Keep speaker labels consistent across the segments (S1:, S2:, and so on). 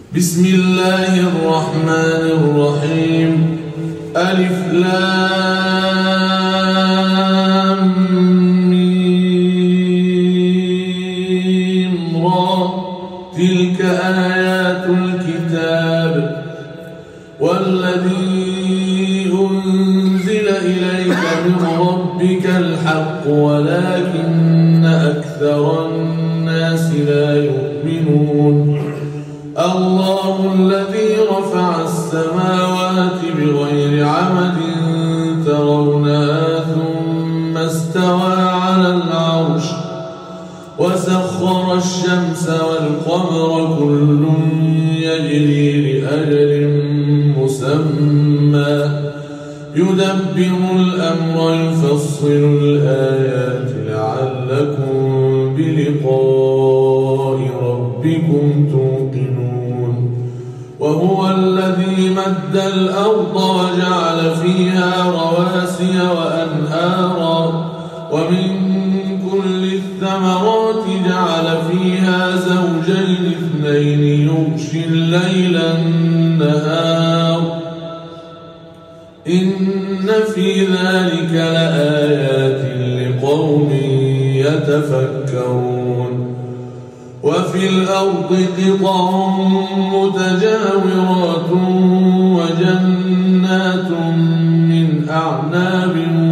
S1: بسم الله الرحمن الرحيم. ألف لام ميم را. تلك آيات الكتاب والذي أنزل إليك من ربك الحق ولكن أكثر الناس لا يؤمنون. الله الذي رفع السماوات بغير عمد ترونها ثم استوى على العرش وسخر الشمس والقمر كل يجري لأجل مسمى يدبر الأمر يفصل الآيات لعلكم بلقاء ربكم توقنون. وهو الذي مد الأرض وجعل فيها رواسي وأنهارا ومن كل الثمرات جعل فيها زوجين اثنين يغشي الليل النهار إن في ذلك لآيات لقوم يتفكرون. وفي الأرض قطع متجاورات وجنات من أعناب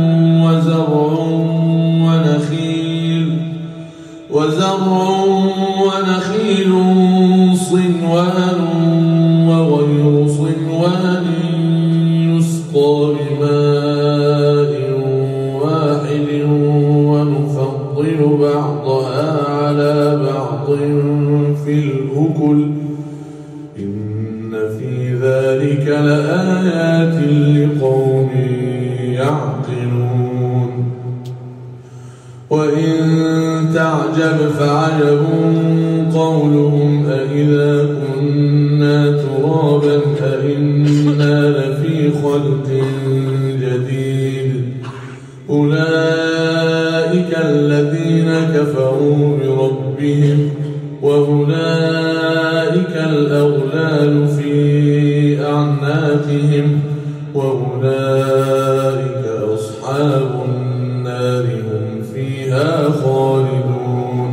S1: وزرع ونخيل صنوان وغير صنوان يسقى بماء واحد ونفضل بعضها على بعض في الأكل إن في ذلك لآيات لقوم يعقلون. وإن تعجب فعجب قولهم أإذا كنا ترابا أإنا لفي خلق جديد أولئك الذين كفروا بربهم وأولئك الأغلال في أعناقهم وأولئك أصحاب النار هم فيها خالدون.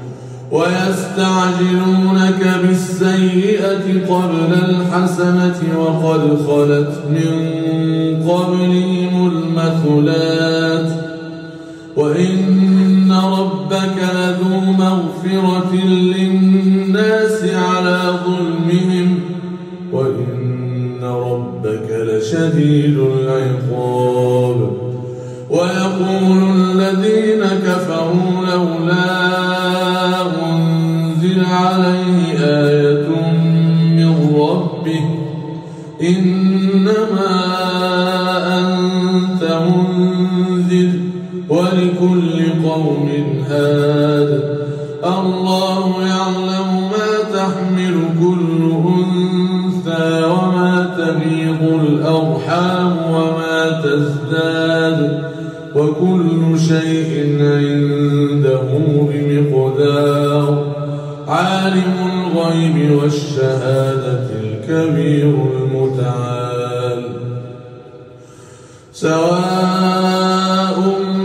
S1: ويستعجلونك بالسيئة قبل الحسنة وقد خلت من قبلهم المثلات وإن ربك لذو مغفرة للناس على ظلمهم وإن ربك لشديد العقاب. ويقول الذين كفروا لولا أنزل عليه آية من ربه إنما أنت منذر ولكل قوم هاد الله يعلم ما تحمل كل أنثى وما تغيض الأرحام وما تزداد وكل شيء عنده بمقدار. عالم الغيب والشهادة الكبير المتعال. سواء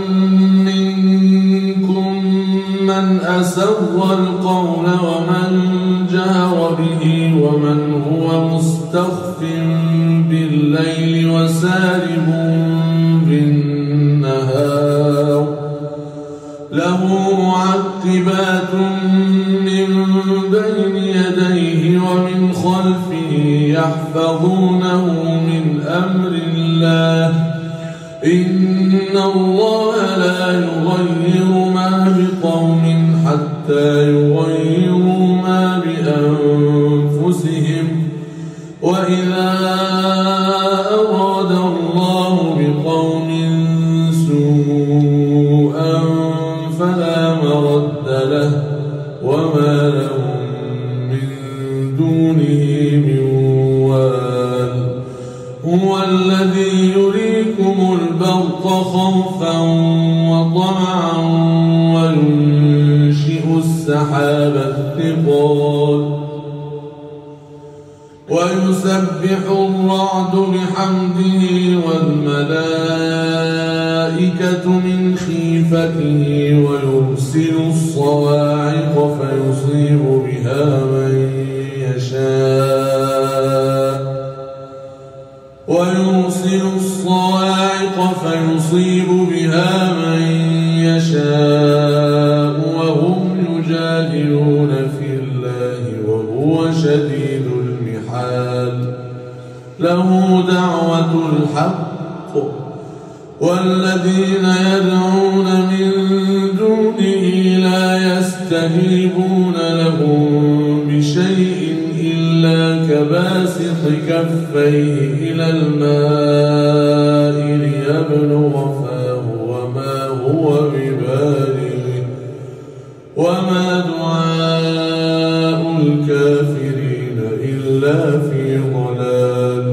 S1: منكم من أسر القول ومن جهر به ومن هو مستخف بالليل وسارب بالنهار له معقبات من بين يديه ومن خلفه يحفظونه من أمر الله إن الله لا يغير ما بقوم حتى يغيروا ما بأنفسهم وإذا أراد الله بقوم سوءا فلا مرد له وما لهم من دونه من وال. هو الذي يريكم البرق خوفا وطمعا وينشئ السحاب الثقال ويسبح الرعد بحمده والملائكة من خيفته ويرسل الصواعق فيصيب بها من يشاء وهم يجادلون في الله وهو شديد المحال له دعوة الحق والذين يدعون من دونه لا يستجيبون لهم بشيء إلا كباسط كفيه إلى الماء ليبلغ فاه وما هو ببالغه وما دعاء الكافرين إلا في ضلال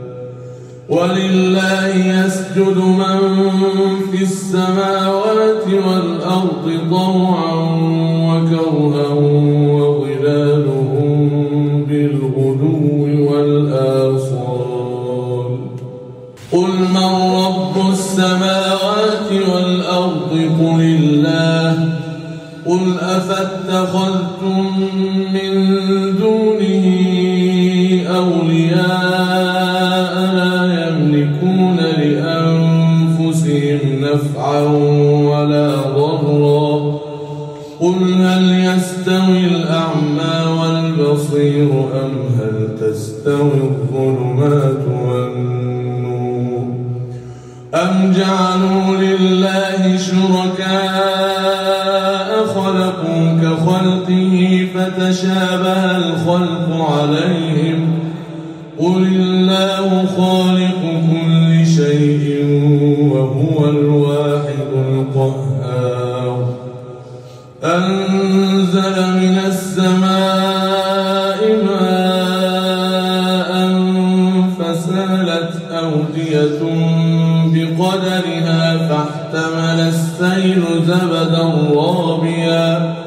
S1: ولله يسجد من في السماوات والأرض طوعا وكرها وظلالهم بالغدو والآصال قل من رب السماوات والأرض قل الله قل أفاتخذتم من دونه أولياء لا يملكون لأنفسهم نفعا ولا ضرا قل هل يستوي الأعمى والبصير أم هل تستوي الظلمات والنور أم جعلوا لله شركاء خلقوا كخلقه فتشابه الخلق عليهم قل الله خالق كل شيء وهو الواحد القهار أنزل من السماء ماء فسالت أودية بقدرها فاحتمل السيل زبدا رابيا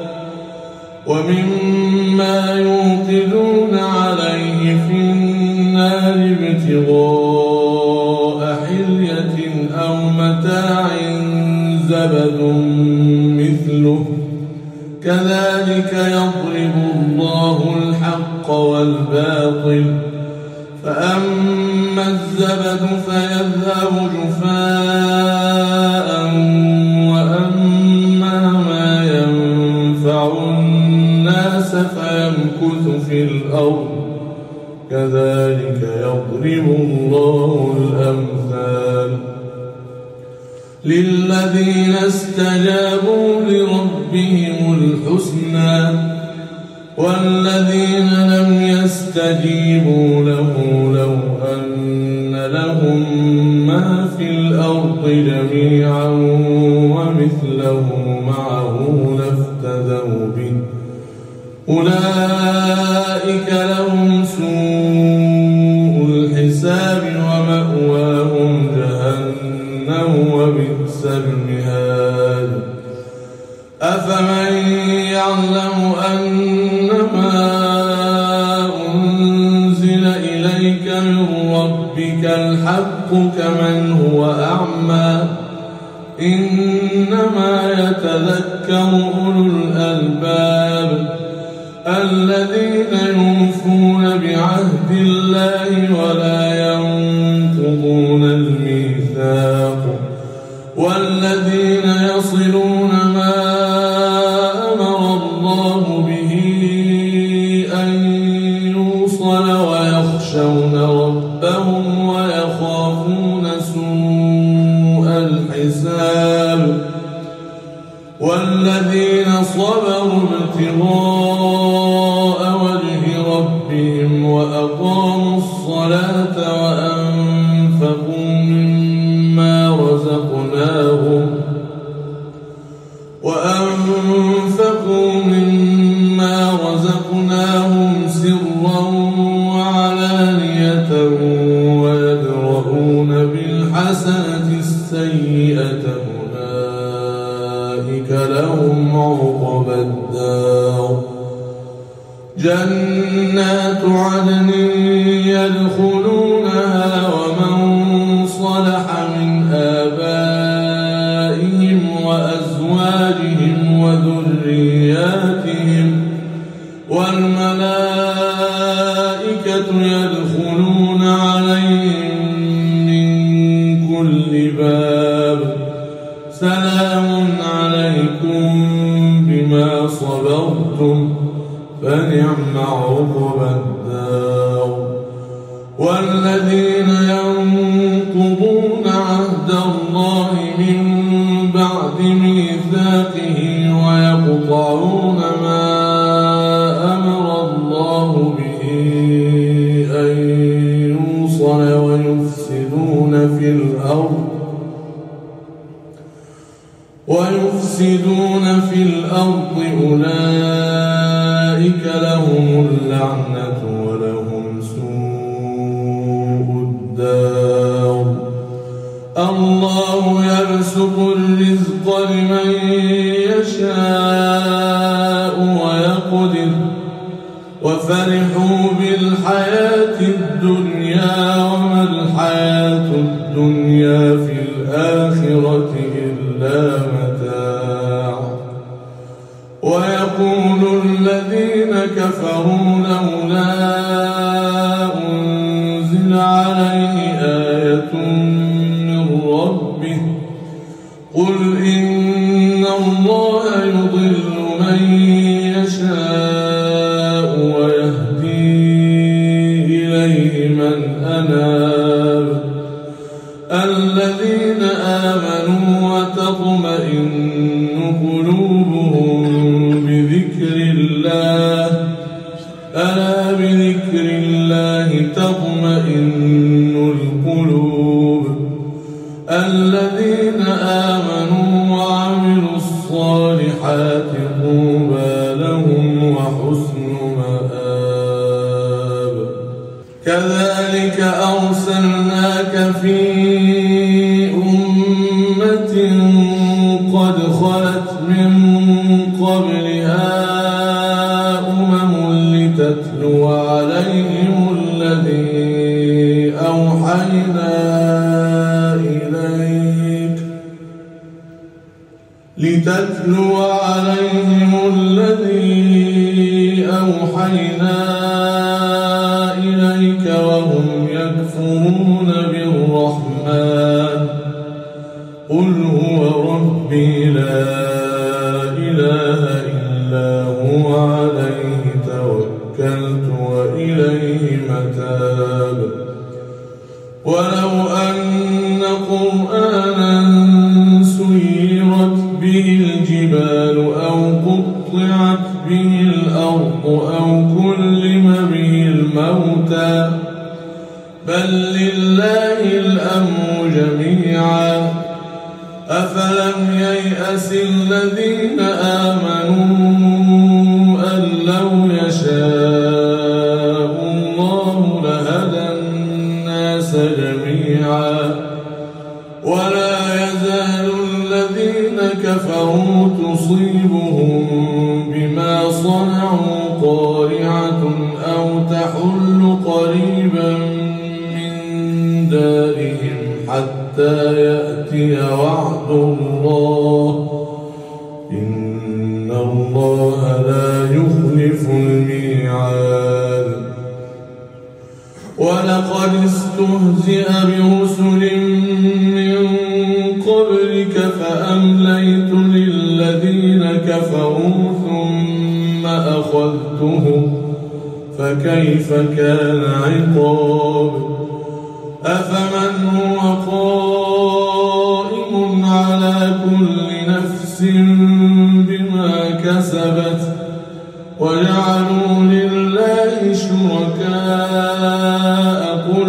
S1: ومما يوقدون عليه في النار ابتغاء حلية أو متاع زبد مثله كذلك يضرب الله الحق والباطل فأما الزبد فيذهب جفاء وأما ما ينفع الناس فيمكث في الأرض كذلك يضرب الله الأمثال للذين استجابوا لربهم الحسنى والذين لم يستجيبوا له لو أن لهم ما في الأرض جميعا ومثله معه لافتدوا به أولئك لهم سوء الحساب ومأواهم جهنم وبئس المهاد أفمن يعلم أنما أنزل إليك من ربك الحق كمن هو أعمى إنما يتذكر أولو الألباب الذين يوفون بعهد الله ولا ينقضون الميثاق والذين يصلون ما أمر الله به أن يوصل ويخشون ربهم ويخافون سوء الحساب والذين صبروا ابتغاء وجه ربهم وأقاموا الصلاة وأنفقوا مما رزقناهم سرا وعلانية ويدرؤون بالحسنة السيئة أولئك لهم عقبى الدار جنات عدن الملائكة يدخلون عليهم من كل باب سلام عليكم بما صبرتم فنعم عقبى الدار. والذين ينقضون عهد الله من بعد ميثاقه ويقطعون ما أمر الله به أن يوصل ويفسدون في الأرض أولئك لهم اللعنة ولهم سوء الدار. الله يبسط الرزق لمن يشاء ويقدر وفرحوا بالحياة الدنيا وما الحياة الدنيا في الآخرة إلا متاع. ويقول الذين كفروا لولا أنزل عليه آية من ربه قل إن الله يضل من يشاء ويهدي إليه من أناب. الذين آمنوا وتطمئن قلوبهم بذكر الله ألا بذكر الله تطمئن القلوب. الذين آمنوا وعملوا الصالحات طوبى لهم وحسن مآب. كذلك أرسلناك في أمة قد خلت من قبلها أمم لتتلو عليهم الذي أوحينا إليك وهم يكفرون بالرحمن قل هو ربي لا إله إلا هو عليه توكلت وإليه متاب. ولو أن قرآنا سيرت به الجبال أو قطعت به الأرض أو كلم به الموتى بل لله الأمر جميعا. أفلم ييأس الذين آمنوا أن لو يشاء الله لهدى الناس جميعا. ولا يزال الذين كفروا تصيبهم بما صنعوا قارعة أو تحل قريبا من دارهم حتى يأتي وعد الله إن الله لا يخلف الميعاد. ولقد استهزئ برسل من قبلك فأمليت للذين كفروا ثم أخذتهم فكيف كان عقاب. أفمن هو قائم على كل نفس بما كسبت وجعلوا لله شركاء قل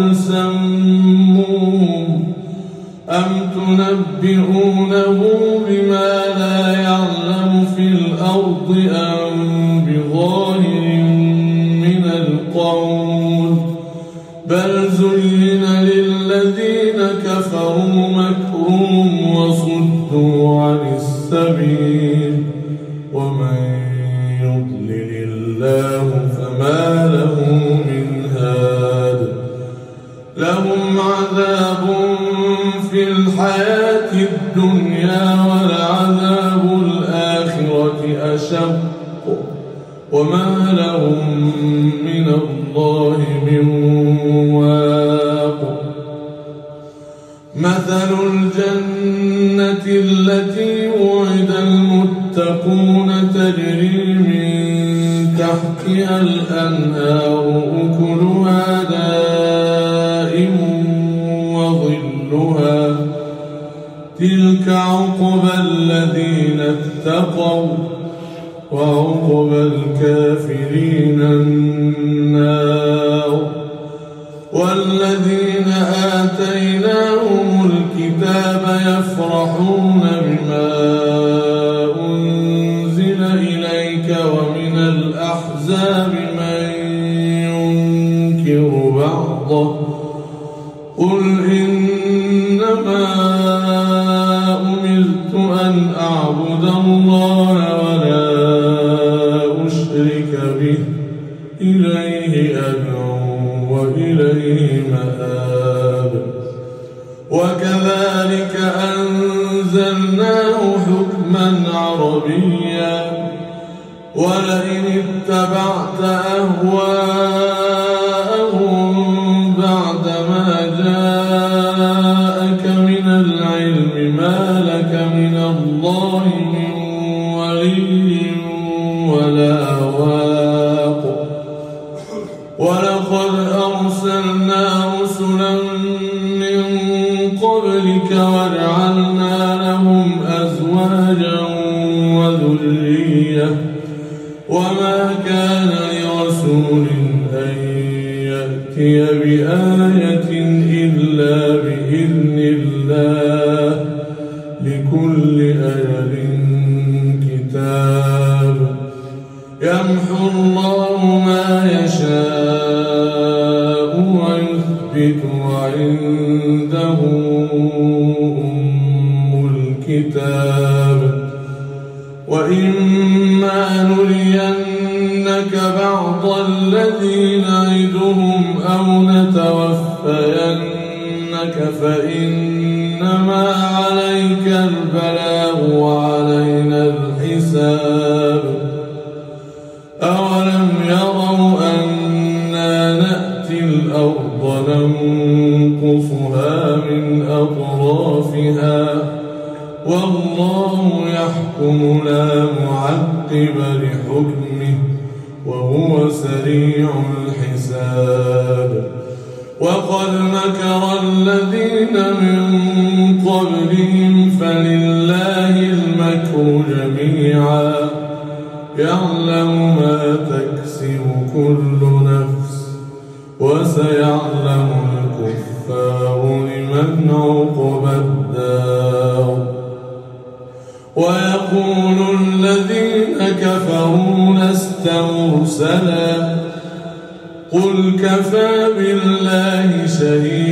S1: سموهم أم تنبئونه بما لا يعلم في الأرض أم بظاهر من القول بل زين للذين كفروا مكرهم وصدوا عن السبيل ومن يضلل الله فما له من هاد. لهم عذاب في الحياة الدنيا ولعذاب الآخرة أشق وما لهم من من الله من واق. مثل الجنة التي وعد المتقون تجري من تحتها الأنهار أكلها دائم وظلها تلك عقبى الذين اتقوا وعقبى الكافرين النار. والذين آتيناهم الكتاب يفرحون بما أنزل إليك ومن الأحزاب من ينكر بعضه قل إنما أمرت أن أعبد الله ولا أشرك به إليه أدعو وإليه مآب. وكذلك أنزلناه حكما عربيا ولئن اتبعت أهواءهم بعدما جاءك من العلم ما لك من الله من ولي ولا واق. ولقد أرسلنا رسلا من قبلك وجعلنا لهم أزواجا وذرية وما كان لرسول أن يأتي بآية إلا بإذن الله لكل أجل كتاب. يمحو الله ما يشاء ويثبت وعنده أم الكتاب. وإما نرينك بعض الذي نعدهم أو نتوفينك فإنما عليك البلاغ وعلينا الحساب. أولم يروا أنا نأتي الأرض ننقصها من أطرافها والله يحكم لا معقب لحكمه وهو سريع الحساب. وقد مكر الذين من قبلهم فلله المكر جميعا يعلم ما تكسب كل نفس وسيعلم الكفار لمن عقبى الدار. ويقول الذين كفروا لست مرسلا قل كفى بالله شهيدا